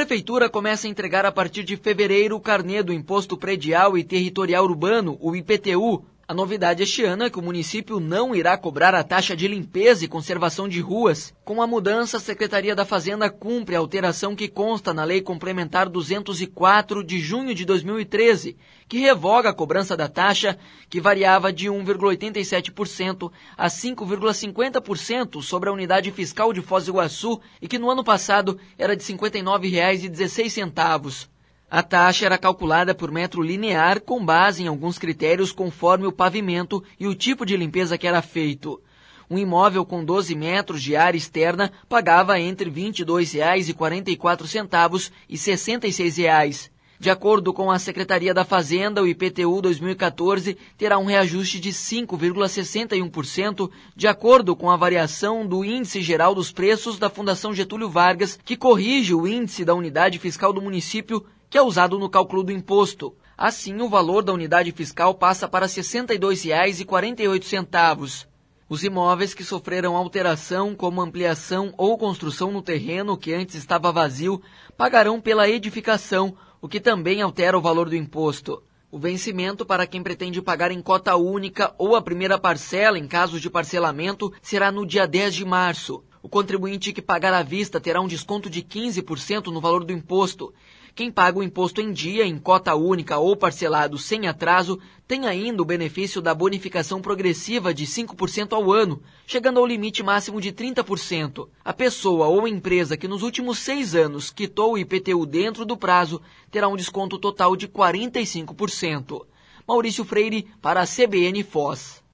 Prefeitura começa a entregar a partir de fevereiro o carnê do Imposto Predial e Territorial Urbano, o IPTU. A novidade este ano é que o município não irá cobrar a taxa de limpeza e conservação de ruas. Com a mudança, a Secretaria da Fazenda cumpre a alteração que consta na Lei Complementar 204 de junho de 2013, que revoga a cobrança da taxa, que variava de 1,87% a 5,50% sobre a unidade fiscal de Foz do Iguaçu e que no ano passado era de R$ 59,16. A taxa era calculada por metro linear com base em alguns critérios conforme o pavimento e o tipo de limpeza que era feito. Um imóvel com 12 metros de área externa pagava entre R$ 22,44 e R$ 66. De acordo com a Secretaria da Fazenda, o IPTU 2014 terá um reajuste de 5,61%, de acordo com a variação do Índice Geral dos Preços da Fundação Getúlio Vargas, que corrige o índice da unidade fiscal do município, que é usado no cálculo do imposto. Assim, o valor da unidade fiscal passa para R$ 62,48. Os imóveis que sofreram alteração, como ampliação ou construção no terreno que antes estava vazio, pagarão pela edificação, o que também altera o valor do imposto. O vencimento para quem pretende pagar em cota única ou a primeira parcela em casos de parcelamento será no dia 10 de março. O contribuinte que pagar à vista terá um desconto de 15% no valor do imposto. Quem paga o imposto em dia, em cota única ou parcelado sem atraso, tem ainda o benefício da bonificação progressiva de 5% ao ano, chegando ao limite máximo de 30%. A pessoa ou empresa que nos últimos 6 anos quitou o IPTU dentro do prazo terá um desconto total de 45%. Maurício Freire, para a CBN Foz.